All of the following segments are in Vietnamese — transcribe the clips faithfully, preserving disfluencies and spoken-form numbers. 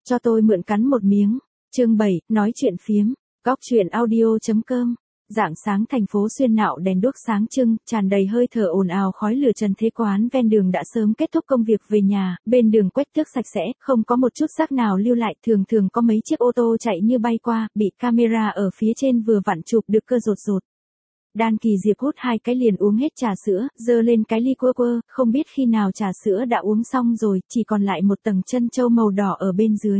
cho tôi mượn cắn một miếng. Chương bảy, nói chuyện phiếm. Góc truyện audio.com. Rạng sáng thành phố Xuyên nạo đèn đuốc sáng trưng, tràn đầy hơi thở ồn ào khói lửa. Trần Thế Quán ven đường đã sớm kết thúc công việc về nhà, bên đường quét tước sạch sẽ, không có một chút rác nào lưu lại. Thường thường có mấy chiếc ô tô chạy như bay qua, bị camera ở phía trên vừa vặn chụp được cơ rột rột. Đan Kỳ Diệp hút hai cái liền uống hết trà sữa, giơ lên cái ly quơ quơ, không biết khi nào trà sữa đã uống xong rồi, chỉ còn lại một tầng trân châu màu đỏ ở bên dưới.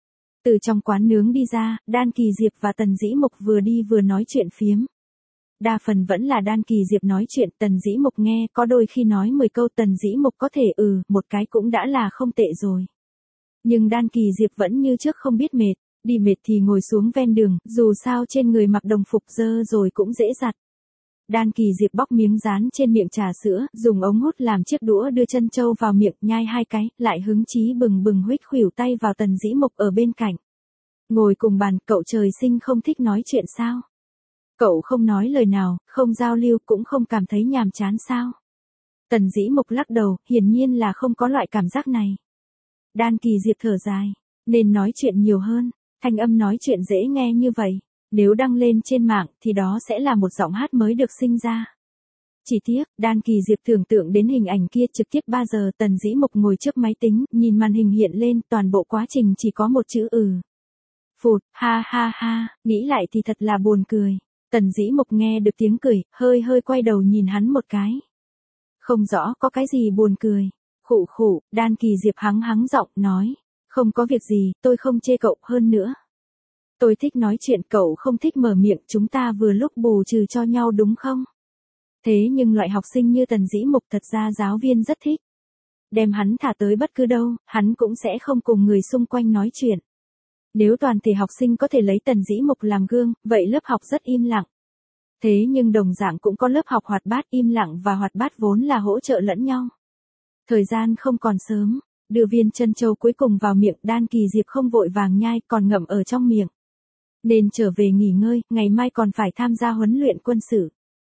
Từ trong quán nướng đi ra, Đan Kỳ Diệp và Tần Dĩ Mục vừa đi vừa nói chuyện phiếm. Đa phần vẫn là Đan Kỳ Diệp nói chuyện, Tần Dĩ Mục nghe, có đôi khi nói mười câu Tần Dĩ Mục có thể ừ, một cái cũng đã là không tệ rồi. Nhưng Đan Kỳ Diệp vẫn như trước không biết mệt, đi mệt thì ngồi xuống ven đường, dù sao trên người mặc đồng phục dơ rồi cũng dễ giặt. Đan Kỳ Diệp bóc miếng dán trên miệng trà sữa, dùng ống hút làm chiếc đũa đưa chân châu vào miệng, nhai hai cái, lại hứng chí bừng bừng huých khuỷu tay vào Tần Dĩ Mục ở bên cạnh. Ngồi cùng bàn, cậu trời sinh không thích nói chuyện sao? Cậu không nói lời nào, không giao lưu, cũng không cảm thấy nhàm chán sao? Tần Dĩ Mục lắc đầu, hiển nhiên là không có loại cảm giác này. Đan Kỳ Diệp thở dài, nên nói chuyện nhiều hơn, thanh âm nói chuyện dễ nghe như vậy. Nếu đăng lên trên mạng thì đó sẽ là một giọng hát mới được sinh ra. Chỉ tiếc, Đan Kỳ Diệp tưởng tượng đến hình ảnh kia trực tiếp ba giờ. Tần Dĩ Mục ngồi trước máy tính, nhìn màn hình hiện lên, toàn bộ quá trình chỉ có một chữ ừ. Phụt, ha ha ha, nghĩ lại thì thật là buồn cười. Tần Dĩ Mục nghe được tiếng cười, hơi hơi quay đầu nhìn hắn một cái. Không rõ có cái gì buồn cười. Khụ khụ, Đan Kỳ Diệp hắng hắng giọng nói. Không có việc gì, tôi không chê cậu hơn nữa. Tôi thích nói chuyện, cậu không thích mở miệng, chúng ta vừa lúc bù trừ cho nhau đúng không? Thế nhưng loại học sinh như Tần Dĩ Mục thật ra giáo viên rất thích. Đem hắn thả tới bất cứ đâu, hắn cũng sẽ không cùng người xung quanh nói chuyện. Nếu toàn thể học sinh có thể lấy Tần Dĩ Mục làm gương, vậy lớp học rất im lặng. Thế nhưng đồng dạng cũng có lớp học hoạt bát, im lặng và hoạt bát vốn là hỗ trợ lẫn nhau. Thời gian không còn sớm, đưa viên chân châu cuối cùng vào miệng, Đan Kỳ Diệp không vội vàng nhai, còn ngậm ở trong miệng. Nên trở về nghỉ ngơi, ngày mai còn phải tham gia huấn luyện quân sự.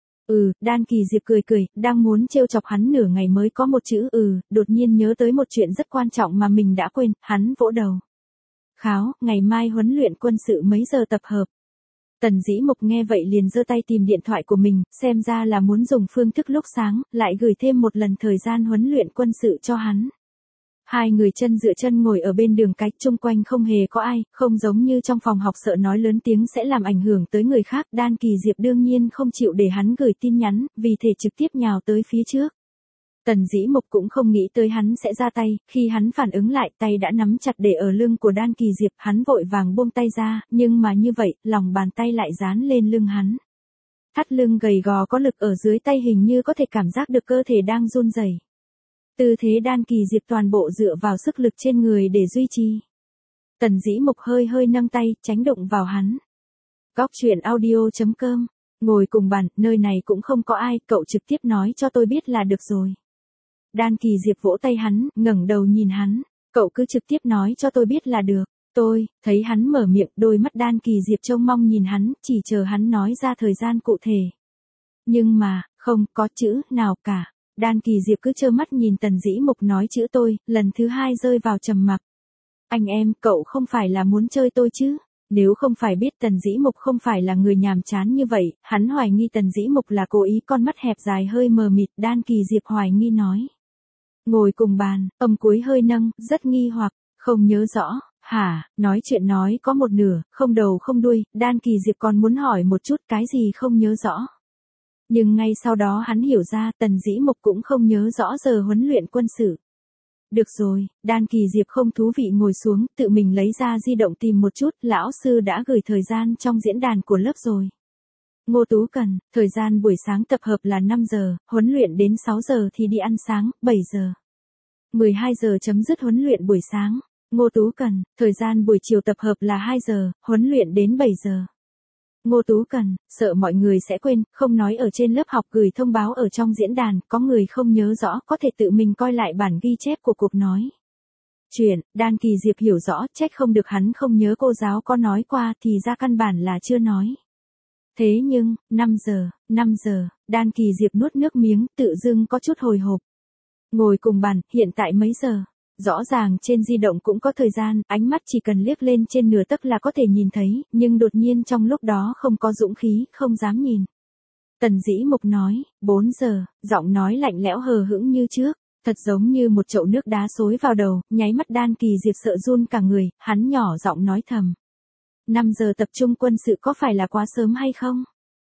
Ừ, Đan Kỳ Diệp cười cười, đang muốn trêu chọc hắn nửa ngày mới có một chữ ừ, đột nhiên nhớ tới một chuyện rất quan trọng mà mình đã quên, hắn vỗ đầu. Kháo, ngày mai huấn luyện quân sự mấy giờ tập hợp? Tần Dĩ Mục nghe vậy liền giơ tay tìm điện thoại của mình, xem ra là muốn dùng phương thức lúc sáng, lại gửi thêm một lần thời gian huấn luyện quân sự cho hắn. Hai người chân dựa chân ngồi ở bên đường cái, chung quanh không hề có ai, không giống như trong phòng học sợ nói lớn tiếng sẽ làm ảnh hưởng tới người khác. Đan Kỳ Diệp đương nhiên không chịu để hắn gửi tin nhắn, vì thể trực tiếp nhào tới phía trước. Tần Dĩ Mục cũng không nghĩ tới hắn sẽ ra tay, khi hắn phản ứng lại tay đã nắm chặt để ở lưng của Đan Kỳ Diệp, hắn vội vàng buông tay ra, nhưng mà như vậy, lòng bàn tay lại dán lên lưng hắn. Thắt lưng gầy gò có lực ở dưới tay hình như có thể cảm giác được cơ thể đang run rẩy. Tư thế Đan Kỳ Diệp toàn bộ dựa vào sức lực trên người để duy trì. Tần Dĩ Mục hơi hơi nâng tay, tránh đụng vào hắn. Góc truyện audio.com. Ngồi cùng bàn, nơi này cũng không có ai, cậu trực tiếp nói cho tôi biết là được rồi. Đan Kỳ Diệp vỗ tay hắn, ngẩng đầu nhìn hắn. Cậu cứ trực tiếp nói cho tôi biết là được. Tôi, thấy hắn mở miệng, đôi mắt Đan Kỳ Diệp trông mong nhìn hắn, chỉ chờ hắn nói ra thời gian cụ thể. Nhưng mà, không có chữ nào cả. Đan Kỳ Diệp cứ trơ mắt nhìn Tần Dĩ Mục nói chữ tôi, lần thứ hai rơi vào trầm mặc. Anh em, cậu không phải là muốn chơi tôi chứ? Nếu không phải biết Tần Dĩ Mục không phải là người nhàm chán như vậy, hắn hoài nghi Tần Dĩ Mục là cố ý. Con mắt hẹp dài hơi mờ mịt, Đan Kỳ Diệp hoài nghi nói. Ngồi cùng bàn, âm cuối hơi nâng, rất nghi hoặc, không nhớ rõ. Hả, nói chuyện nói có một nửa, không đầu không đuôi, Đan Kỳ Diệp còn muốn hỏi một chút cái gì không nhớ rõ. Nhưng ngay sau đó hắn hiểu ra Tần Dĩ Mục cũng không nhớ rõ giờ huấn luyện quân sự. Được rồi, Đan Kỳ Diệp không thú vị ngồi xuống, tự mình lấy ra di động tìm một chút, lão sư đã gửi thời gian trong diễn đàn của lớp rồi. Ngô Tú Cần, thời gian buổi sáng tập hợp là năm giờ, huấn luyện đến sáu giờ thì đi ăn sáng, bảy giờ. mười hai giờ chấm dứt huấn luyện buổi sáng. Ngô Tú Cần, thời gian buổi chiều tập hợp là hai giờ, huấn luyện đến bảy giờ. Ngô Tú Cần, sợ mọi người sẽ quên, không nói ở trên lớp học gửi thông báo ở trong diễn đàn, có người không nhớ rõ có thể tự mình coi lại bản ghi chép của cuộc nói chuyện. Đan Kỳ Diệp hiểu rõ, trách không được hắn không nhớ cô giáo có nói qua thì ra căn bản là chưa nói. Thế nhưng, năm giờ, năm giờ, Đan Kỳ Diệp nuốt nước miếng, tự dưng có chút hồi hộp. Ngồi cùng bàn, hiện tại mấy giờ? Rõ ràng trên di động cũng có thời gian, ánh mắt chỉ cần liếc lên trên nửa tấc là có thể nhìn thấy, nhưng đột nhiên trong lúc đó không có dũng khí, không dám nhìn. Tần Dĩ Mục nói, bốn giờ, giọng nói lạnh lẽo hờ hững như trước, thật giống như một chậu nước đá xối vào đầu, nháy mắt Đan Kỳ Diệp sợ run cả người, hắn nhỏ giọng nói thầm. năm giờ tập trung quân sự có phải là quá sớm hay không?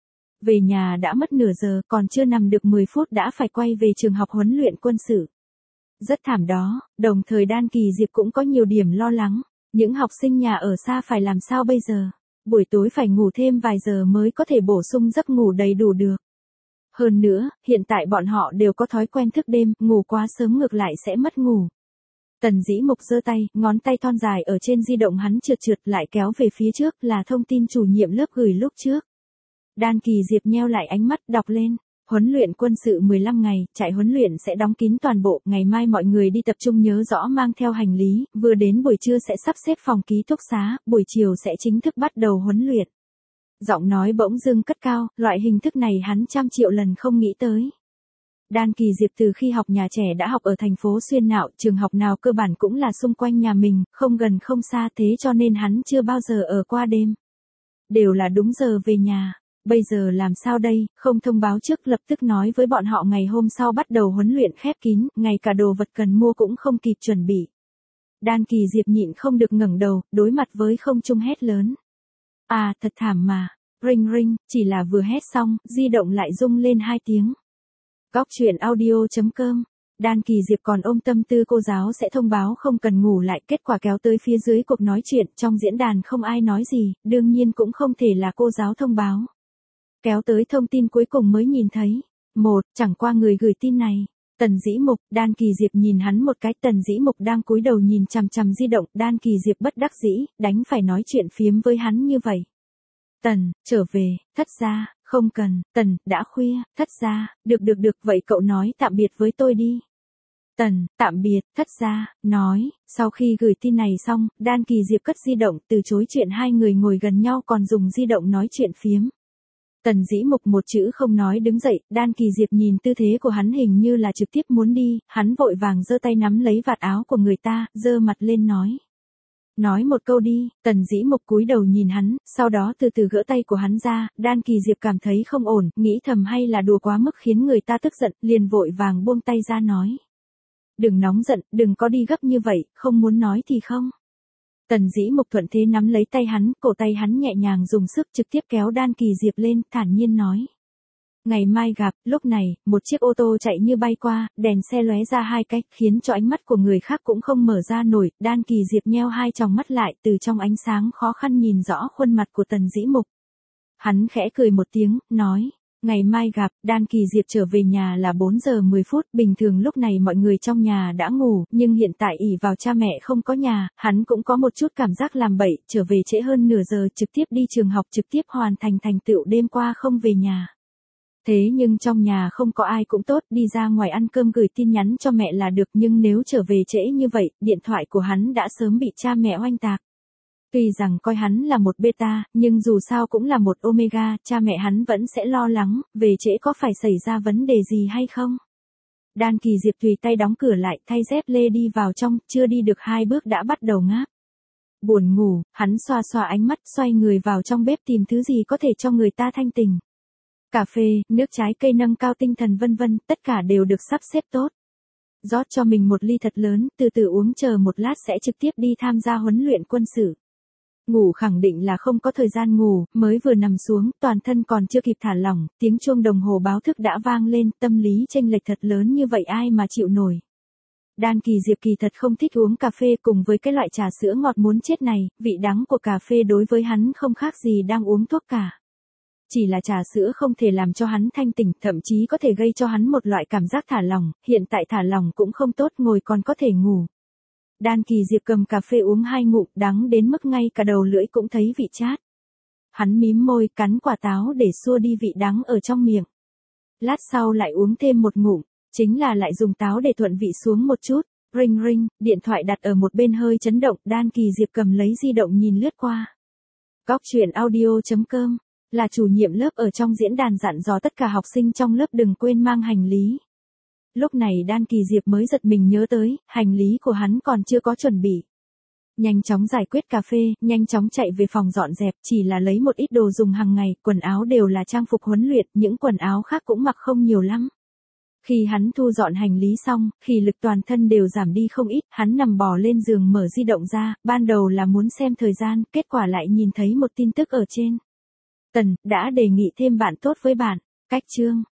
Về nhà đã mất nửa giờ, còn chưa nằm được mười phút đã phải quay về trường học huấn luyện quân sự. Rất thảm đó, đồng thời Đan Kỳ Diệp cũng có nhiều điểm lo lắng. Những học sinh nhà ở xa phải làm sao bây giờ? Buổi tối phải ngủ thêm vài giờ mới có thể bổ sung giấc ngủ đầy đủ được. Hơn nữa, hiện tại bọn họ đều có thói quen thức đêm, ngủ quá sớm ngược lại sẽ mất ngủ. Tần Dĩ Mục giơ tay, ngón tay thon dài ở trên di động hắn trượt trượt lại kéo về phía trước là thông tin chủ nhiệm lớp gửi lúc trước. Đan Kỳ Diệp nheo lại ánh mắt đọc lên. Huấn luyện quân sự mười lăm ngày, trại huấn luyện sẽ đóng kín toàn bộ, ngày mai mọi người đi tập trung nhớ rõ mang theo hành lý, vừa đến buổi trưa sẽ sắp xếp phòng ký túc xá, buổi chiều sẽ chính thức bắt đầu huấn luyện. Giọng nói bỗng dưng cất cao, loại hình thức này hắn trăm triệu lần không nghĩ tới. Đan Kỳ Diệp từ khi học nhà trẻ đã học ở thành phố Xuyên Nạo, trường học nào cơ bản cũng là xung quanh nhà mình, không gần không xa thế cho nên hắn chưa bao giờ ở qua đêm. Đều là đúng giờ về nhà. Bây giờ làm sao đây, không thông báo trước lập tức nói với bọn họ ngày hôm sau bắt đầu huấn luyện khép kín, ngay cả đồ vật cần mua cũng không kịp chuẩn bị. Đan Kỳ Diệp nhịn không được ngẩng đầu, đối mặt với không trung hét lớn. À, thật thảm mà, ring ring, chỉ là vừa hét xong, di động lại rung lên hai tiếng. Góc truyện audio chấm com. Đan Kỳ Diệp còn ôm tâm tư cô giáo sẽ thông báo không cần ngủ lại, kết quả kéo tới phía dưới cuộc nói chuyện, trong diễn đàn không ai nói gì, đương nhiên cũng không thể là cô giáo thông báo. Kéo tới thông tin cuối cùng mới nhìn thấy. Một, chẳng qua người gửi tin này. Tần Dĩ Mục, Đan Kỳ Diệp nhìn hắn một cái, Tần Dĩ Mục đang cúi đầu nhìn chằm chằm di động, Đan Kỳ Diệp bất đắc dĩ, đành phải nói chuyện phiếm với hắn như vậy. Tần, trở về, thất gia, không cần, Tần, đã khuya, thất gia, được được được, vậy cậu nói tạm biệt với tôi đi. Tần, tạm biệt, thất gia, nói, sau khi gửi tin này xong, Đan Kỳ Diệp cất di động, từ chối chuyện hai người ngồi gần nhau còn dùng di động nói chuyện phiếm. Tần Dĩ Mục một chữ không nói đứng dậy, Đan Kỳ Diệp nhìn tư thế của hắn hình như là trực tiếp muốn đi, hắn vội vàng giơ tay nắm lấy vạt áo của người ta, giơ mặt lên nói. Nói một câu đi, Tần Dĩ Mục cúi đầu nhìn hắn, sau đó từ từ gỡ tay của hắn ra, Đan Kỳ Diệp cảm thấy không ổn, nghĩ thầm hay là đùa quá mức khiến người ta tức giận, liền vội vàng buông tay ra nói. Đừng nóng giận, đừng có đi gấp như vậy, không muốn nói thì không. Tần Dĩ Mục thuận thế nắm lấy tay hắn, cổ tay hắn nhẹ nhàng dùng sức trực tiếp kéo Đan Kỳ Diệp lên, thản nhiên nói. Ngày mai gặp, lúc này, một chiếc ô tô chạy như bay qua, đèn xe lóe ra hai cách, khiến cho ánh mắt của người khác cũng không mở ra nổi, Đan Kỳ Diệp nheo hai tròng mắt lại, từ trong ánh sáng khó khăn nhìn rõ khuôn mặt của Tần Dĩ Mục. Hắn khẽ cười một tiếng, nói. Ngày mai gặp, Đan Kỳ Diệp trở về nhà là bốn giờ mười phút, bình thường lúc này mọi người trong nhà đã ngủ, nhưng hiện tại ỷ vào cha mẹ không có nhà, hắn cũng có một chút cảm giác làm bậy, trở về trễ hơn nửa giờ trực tiếp đi trường học trực tiếp hoàn thành thành tựu đêm qua không về nhà. Thế nhưng trong nhà không có ai cũng tốt, đi ra ngoài ăn cơm gửi tin nhắn cho mẹ là được, nhưng nếu trở về trễ như vậy, điện thoại của hắn đã sớm bị cha mẹ oanh tạc. Tuy rằng coi hắn là một beta, nhưng dù sao cũng là một omega, cha mẹ hắn vẫn sẽ lo lắng, về trễ có phải xảy ra vấn đề gì hay không. Đan Kỳ Diệp tùy tay đóng cửa lại, thay dép lê đi vào trong, chưa đi được hai bước đã bắt đầu ngáp. Buồn ngủ, hắn xoa xoa ánh mắt, xoay người vào trong bếp tìm thứ gì có thể cho người ta thanh tình. Cà phê, nước trái cây nâng cao tinh thần vân vân, tất cả đều được sắp xếp tốt. Rót cho mình một ly thật lớn, từ từ uống, chờ một lát sẽ trực tiếp đi tham gia huấn luyện quân sự. Ngủ khẳng định là không có thời gian ngủ, mới vừa nằm xuống, toàn thân còn chưa kịp thả lỏng, tiếng chuông đồng hồ báo thức đã vang lên, tâm lý chênh lệch thật lớn như vậy ai mà chịu nổi. Đan Kỳ Diệp kỳ thật không thích uống cà phê cùng với cái loại trà sữa ngọt muốn chết này, vị đắng của cà phê đối với hắn không khác gì đang uống thuốc cả. Chỉ là trà sữa không thể làm cho hắn thanh tỉnh, thậm chí có thể gây cho hắn một loại cảm giác thả lỏng, hiện tại thả lỏng cũng không tốt, ngồi còn có thể ngủ. Đan Kỳ Diệp cầm cà phê uống hai ngụm, đắng đến mức ngay cả đầu lưỡi cũng thấy vị chát. Hắn mím môi, cắn quả táo để xua đi vị đắng ở trong miệng. Lát sau lại uống thêm một ngụm, chính là lại dùng táo để thuận vị xuống một chút. Ring ring, điện thoại đặt ở một bên hơi chấn động, Đan Kỳ Diệp cầm lấy di động nhìn lướt qua. Góc truyện audio chấm com, là chủ nhiệm lớp ở trong diễn đàn dặn dò tất cả học sinh trong lớp đừng quên mang hành lý. Lúc này Đan Kỳ Diệp mới giật mình nhớ tới, hành lý của hắn còn chưa có chuẩn bị. Nhanh chóng giải quyết cà phê, nhanh chóng chạy về phòng dọn dẹp, chỉ là lấy một ít đồ dùng hàng ngày, quần áo đều là trang phục huấn luyện, những quần áo khác cũng mặc không nhiều lắm. Khi hắn thu dọn hành lý xong, khí lực toàn thân đều giảm đi không ít, hắn nằm bò lên giường mở di động ra, ban đầu là muốn xem thời gian, kết quả lại nhìn thấy một tin tức ở trên. Tần, đã đề nghị thêm bạn tốt với bạn, cách chương.